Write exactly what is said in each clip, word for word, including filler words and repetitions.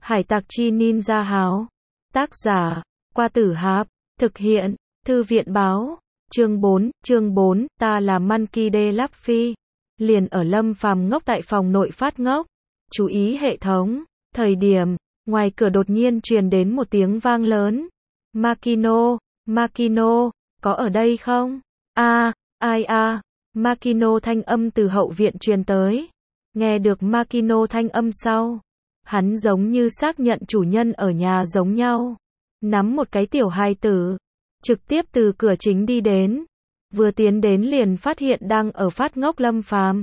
Hải tặc chi ninja háo. Tác giả, Qua Tử Hạp. Thực hiện, Thư viện báo. Chương bốn, chương bốn, ta là Monkey D. Luffy. Liền ở Lâm Phàm ngốc tại phòng nội phát ngốc. Chú ý hệ thống. Thời điểm, ngoài cửa đột nhiên truyền đến một tiếng vang lớn. Makino, Makino, có ở đây không? A, ai a? Makino thanh âm từ hậu viện truyền tới. Nghe được Makino thanh âm sau, hắn giống như xác nhận chủ nhân ở nhà giống nhau. Nắm một cái tiểu hài tử, trực tiếp từ cửa chính đi đến. Vừa tiến đến liền phát hiện đang ở phát ngốc Lâm Phàm.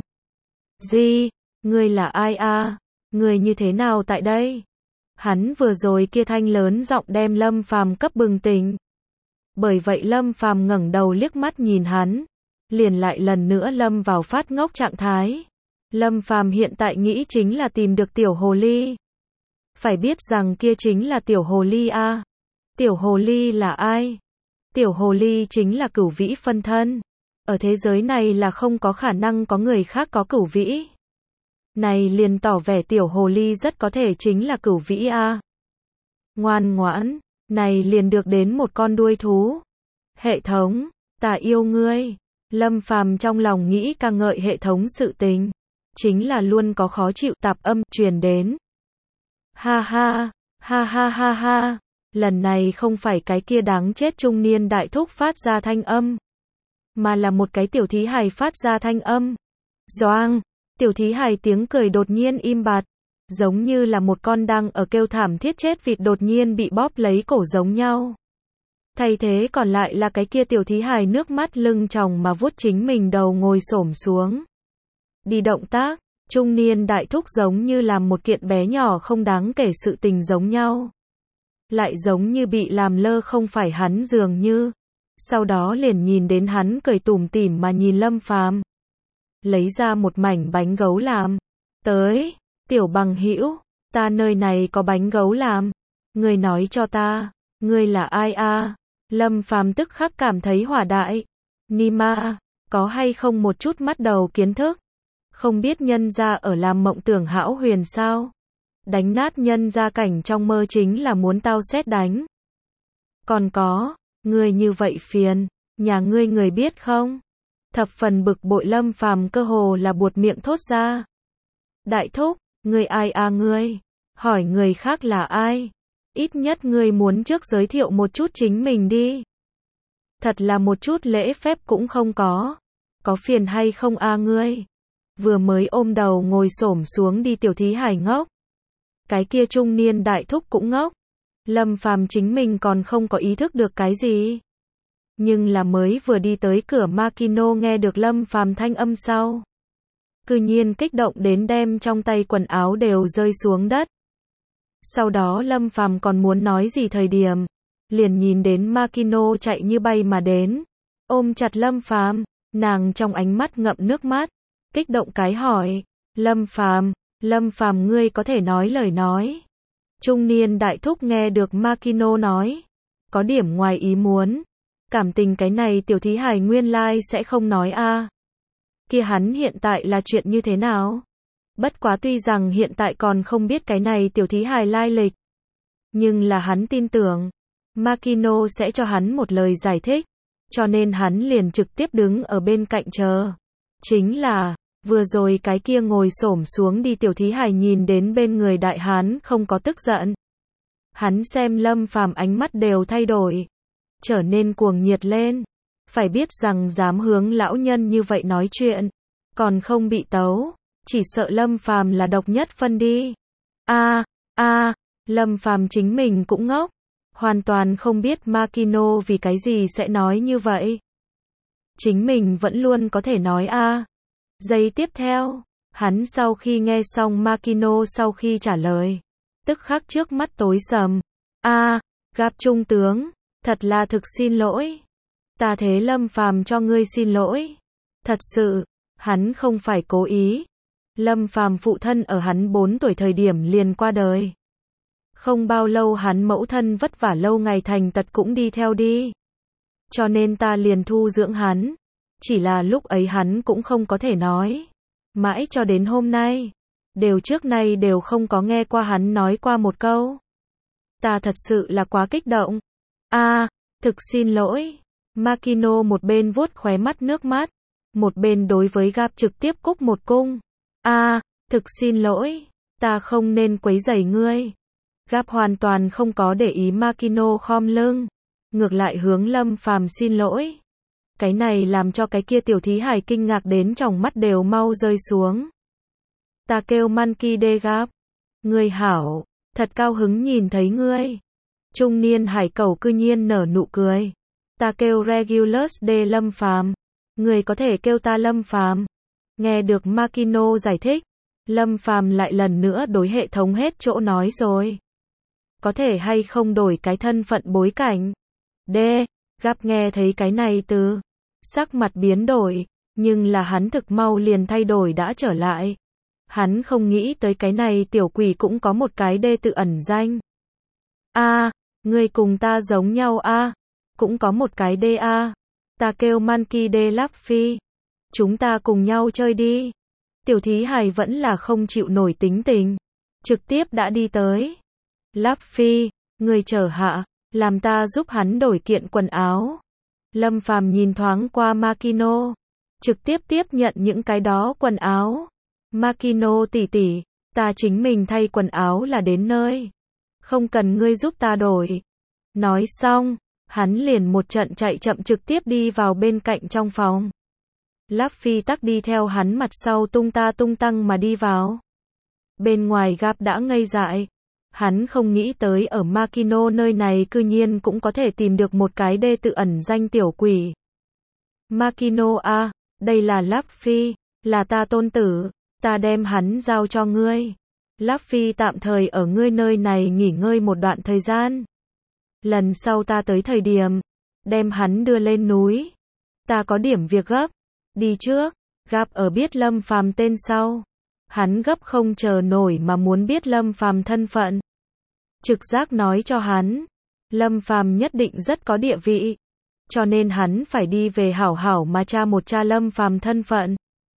Gì? Ngươi là ai a? Ngươi như thế nào tại đây? Hắn vừa rồi kia thanh lớn giọng đem Lâm Phàm cấp bừng tỉnh. Bởi vậy Lâm Phàm ngẩng đầu liếc mắt nhìn hắn, liền lại lần nữa lâm vào phát ngốc trạng thái. Lâm Phàm hiện tại nghĩ chính là tìm được tiểu hồ ly. Phải biết rằng kia chính là tiểu hồ ly a. Tiểu hồ ly là ai? Tiểu hồ ly chính là cửu vĩ phân thân. Ở thế giới này là không có khả năng có người khác có cửu vĩ. Này liền tỏ vẻ tiểu hồ ly rất có thể chính là cửu vĩ a. Ngoan ngoãn, này liền được đến một con đuôi thú. Hệ thống, ta yêu ngươi. Lâm Phàm trong lòng nghĩ ca ngợi hệ thống sự tình, chính là luôn có khó chịu tạp âm truyền đến. Ha ha, ha ha ha ha, lần này không phải cái kia đáng chết trung niên đại thúc phát ra thanh âm, mà là một cái tiểu thí hài phát ra thanh âm. Doang, tiểu thí hài tiếng cười đột nhiên im bặt, giống như là một con đang ở kêu thảm thiết chết vịt đột nhiên bị bóp lấy cổ giống nhau. Thay thế còn lại là cái kia tiểu thí hài nước mắt lưng tròng mà vuốt chính mình đầu ngồi xổm xuống. Đi động tác, trung niên đại thúc giống như làm một kiện bé nhỏ không đáng kể sự tình giống nhau. Lại giống như bị làm lơ không phải hắn dường như. Sau đó liền nhìn đến hắn cười tủm tỉm mà nhìn Lâm Phàm. Lấy ra một mảnh bánh gấu làm. Tới, tiểu bằng hữu, ta nơi này có bánh gấu làm. Ngươi nói cho ta, ngươi là ai a? Lâm Phàm tức khắc cảm thấy hỏa đại. Nima, có hay không một chút mắt đầu kiến thức? Không biết nhân gia ở làm mộng tưởng hão huyền sao? Đánh nát nhân gia cảnh trong mơ chính là muốn tao xét đánh. Còn có, ngươi như vậy phiền, nhà ngươi người biết không? Thập phần bực bội Lâm Phàm cơ hồ là buột miệng thốt ra. Đại thúc, ngươi ai a ngươi? Hỏi người khác là ai? Ít nhất ngươi muốn trước giới thiệu một chút chính mình đi. Thật là một chút lễ phép cũng không có. Có phiền hay không a ngươi? Vừa mới ôm đầu ngồi xổm xuống đi tiểu thí hài ngốc. Cái kia trung niên đại thúc cũng ngốc. Lâm Phàm chính mình còn không có ý thức được cái gì. Nhưng là mới vừa đi tới cửa Makino nghe được Lâm Phàm thanh âm sau. Cư nhiên kích động đến đem trong tay quần áo đều rơi xuống đất. Sau đó Lâm Phàm còn muốn nói gì thời điểm, liền nhìn đến Makino chạy như bay mà đến, ôm chặt Lâm Phàm, nàng trong ánh mắt ngậm nước mắt, kích động cái hỏi, Lâm Phàm, Lâm Phàm ngươi có thể nói lời nói. Trung niên đại thúc nghe được Makino nói, có điểm ngoài ý muốn, cảm tình cái này tiểu thí hài nguyên lai sẽ không nói a. Kia hắn hiện tại là chuyện như thế nào? Bất quá tuy rằng hiện tại còn không biết cái này tiểu thí hài lai lịch, nhưng là hắn tin tưởng Makino sẽ cho hắn một lời giải thích, cho nên hắn liền trực tiếp đứng ở bên cạnh chờ. Chính là, vừa rồi cái kia ngồi xổm xuống đi tiểu thí hài nhìn đến bên người đại hán không có tức giận. Hắn xem Lâm Phàm ánh mắt đều thay đổi, trở nên cuồng nhiệt lên. Phải biết rằng dám hướng lão nhân như vậy nói chuyện, còn không bị tấu. Chỉ sợ Lâm Phàm là độc nhất phân đi. A, a, Lâm Phàm chính mình cũng ngốc, hoàn toàn không biết Makino vì cái gì sẽ nói như vậy. Chính mình vẫn luôn có thể nói a. Giây tiếp theo, hắn sau khi nghe xong Makino sau khi trả lời, tức khắc trước mắt tối sầm. A, gặp trung tướng, thật là thực xin lỗi. Ta thế Lâm Phàm cho ngươi xin lỗi. Thật sự, hắn không phải cố ý. Lâm Phàm phụ thân ở hắn bốn tuổi thời điểm liền qua đời. Không bao lâu hắn mẫu thân vất vả lâu ngày thành tật cũng đi theo đi. Cho nên ta liền thu dưỡng hắn. Chỉ là lúc ấy hắn cũng không có thể nói. Mãi cho đến hôm nay, đều trước nay đều không có nghe qua hắn nói qua một câu. Ta thật sự là quá kích động. A, à, thực xin lỗi. Makino một bên vuốt khóe mắt nước mắt, một bên đối với Gap trực tiếp cúc một cung. A, à, thực xin lỗi, ta không nên quấy rầy ngươi. Gap hoàn toàn không có để ý Makino khom lưng, ngược lại hướng Lâm Phàm xin lỗi. Cái này làm cho cái kia tiểu thí hài kinh ngạc đến tròng mắt đều mau rơi xuống. Ta kêu Monkey D. Gap. Ngươi hảo, thật cao hứng nhìn thấy ngươi. Trung niên hải cẩu cư nhiên nở nụ cười. Ta kêu Regulus D. Lâm Phàm. Ngươi có thể kêu ta Lâm Phàm. Nghe được Makino giải thích, Lâm Phàm lại lần nữa đối hệ thống hết chỗ nói rồi. Có thể hay không đổi cái thân phận bối cảnh? D. Gap nghe thấy cái này từ, sắc mặt biến đổi, nhưng là hắn thực mau liền thay đổi đã trở lại. Hắn không nghĩ tới cái này tiểu quỷ cũng có một cái D tự ẩn danh. A, à, ngươi cùng ta giống nhau a, à, cũng có một cái D a. À. Ta kêu Monkey D. Luffy. Chúng ta cùng nhau chơi đi. Tiểu thí hài vẫn là không chịu nổi tính tình, trực tiếp đã đi tới. Luffy, ngươi chờ hạ, làm ta giúp hắn đổi kiện quần áo. Lâm Phàm nhìn thoáng qua Makino, trực tiếp tiếp nhận những cái đó quần áo. Makino tỷ tỷ, ta chính mình thay quần áo là đến nơi, không cần ngươi giúp ta đổi. Nói xong, hắn liền một trận chạy chậm trực tiếp đi vào bên cạnh trong phòng. Luffy tắc đi theo hắn mặt sau tung ta tung tăng mà đi vào. Bên ngoài Gap đã ngây dại. Hắn không nghĩ tới ở Makino nơi này cư nhiên cũng có thể tìm được một cái D tự ẩn danh tiểu quỷ. Makino a, à, đây là Luffy, là ta tôn tử, ta đem hắn giao cho ngươi. Luffy tạm thời ở ngươi nơi này nghỉ ngơi một đoạn thời gian. Lần sau ta tới thời điểm, đem hắn đưa lên núi. Ta có điểm việc gấp, đi trước. Gap ở biết Lâm Phàm tên sau. Hắn gấp không chờ nổi mà muốn biết Lâm Phàm thân phận. Trực giác nói cho hắn, Lâm Phàm nhất định rất có địa vị, cho nên hắn phải đi về hảo hảo mà tra một tra Lâm Phàm thân phận.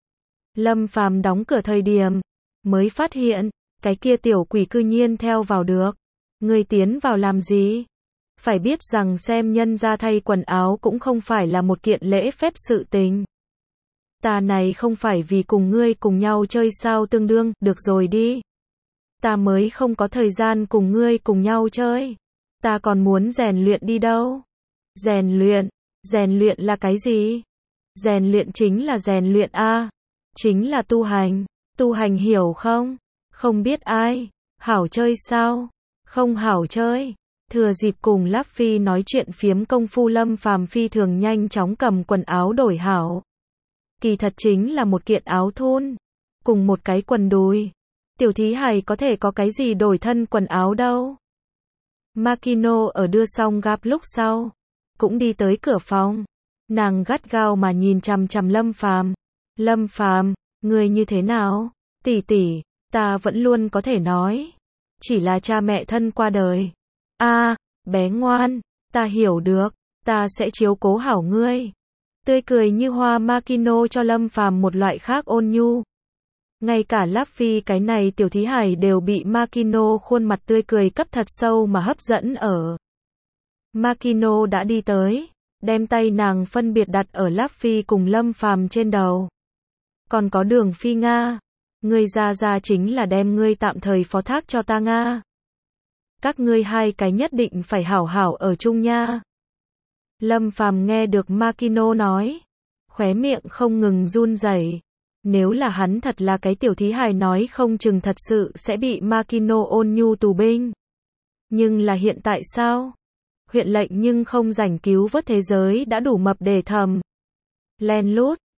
Lâm Phàm đóng cửa thời điểm, mới phát hiện, cái kia tiểu quỷ cư nhiên theo vào được. Ngươi tiến vào làm gì? Phải biết rằng xem nhân ra thay quần áo cũng không phải là một kiện lễ phép sự tình. Ta này không phải vì cùng ngươi cùng nhau chơi sao tương đương, được rồi đi. Ta mới không có thời gian cùng ngươi cùng nhau chơi. Ta còn muốn rèn luyện đi đâu? Rèn luyện? Rèn luyện là cái gì? Rèn luyện chính là rèn luyện a, chính là tu hành. Tu hành hiểu không? Không biết ai. Hảo chơi sao? Không hảo chơi. Thừa dịp cùng Luffy nói chuyện phiếm công phu Lâm Phàm phi thường nhanh chóng cầm quần áo đổi hảo. Kỳ thật chính là một kiện áo thun, cùng một cái quần đùi. Tiểu thí hài có thể có cái gì đổi thân quần áo đâu. Makino ở đưa xong Gap lúc sau, cũng đi tới cửa phòng. Nàng gắt gao mà nhìn chằm chằm Lâm Phàm. Lâm Phàm, ngươi như thế nào? Tỷ tỷ, ta vẫn luôn có thể nói, chỉ là cha mẹ thân qua đời. A, à, bé ngoan, ta hiểu được, ta sẽ chiếu cố hảo ngươi. Tươi cười như hoa Makino cho Lâm Phàm một loại khác ôn nhu. Ngay cả Luffy cái này tiểu thí hài đều bị Makino khuôn mặt tươi cười cấp thật sâu mà hấp dẫn ở. Makino đã đi tới, đem tay nàng phân biệt đặt ở Luffy cùng Lâm Phàm trên đầu. Còn có Đường Phi Nga, ngươi ra ra chính là đem ngươi tạm thời phó thác cho ta Nga. Các ngươi hai cái nhất định phải hảo hảo ở chung nha. Lâm Phàm nghe được Makino nói, khóe miệng không ngừng run rẩy. Nếu là hắn thật là cái tiểu thí hài nói không chừng thật sự sẽ bị Makino ôn nhu tù binh. Nhưng là hiện tại sao? Huyện lệnh nhưng không rảnh cứu vớt thế giới đã đủ mập để thầm. Len lút,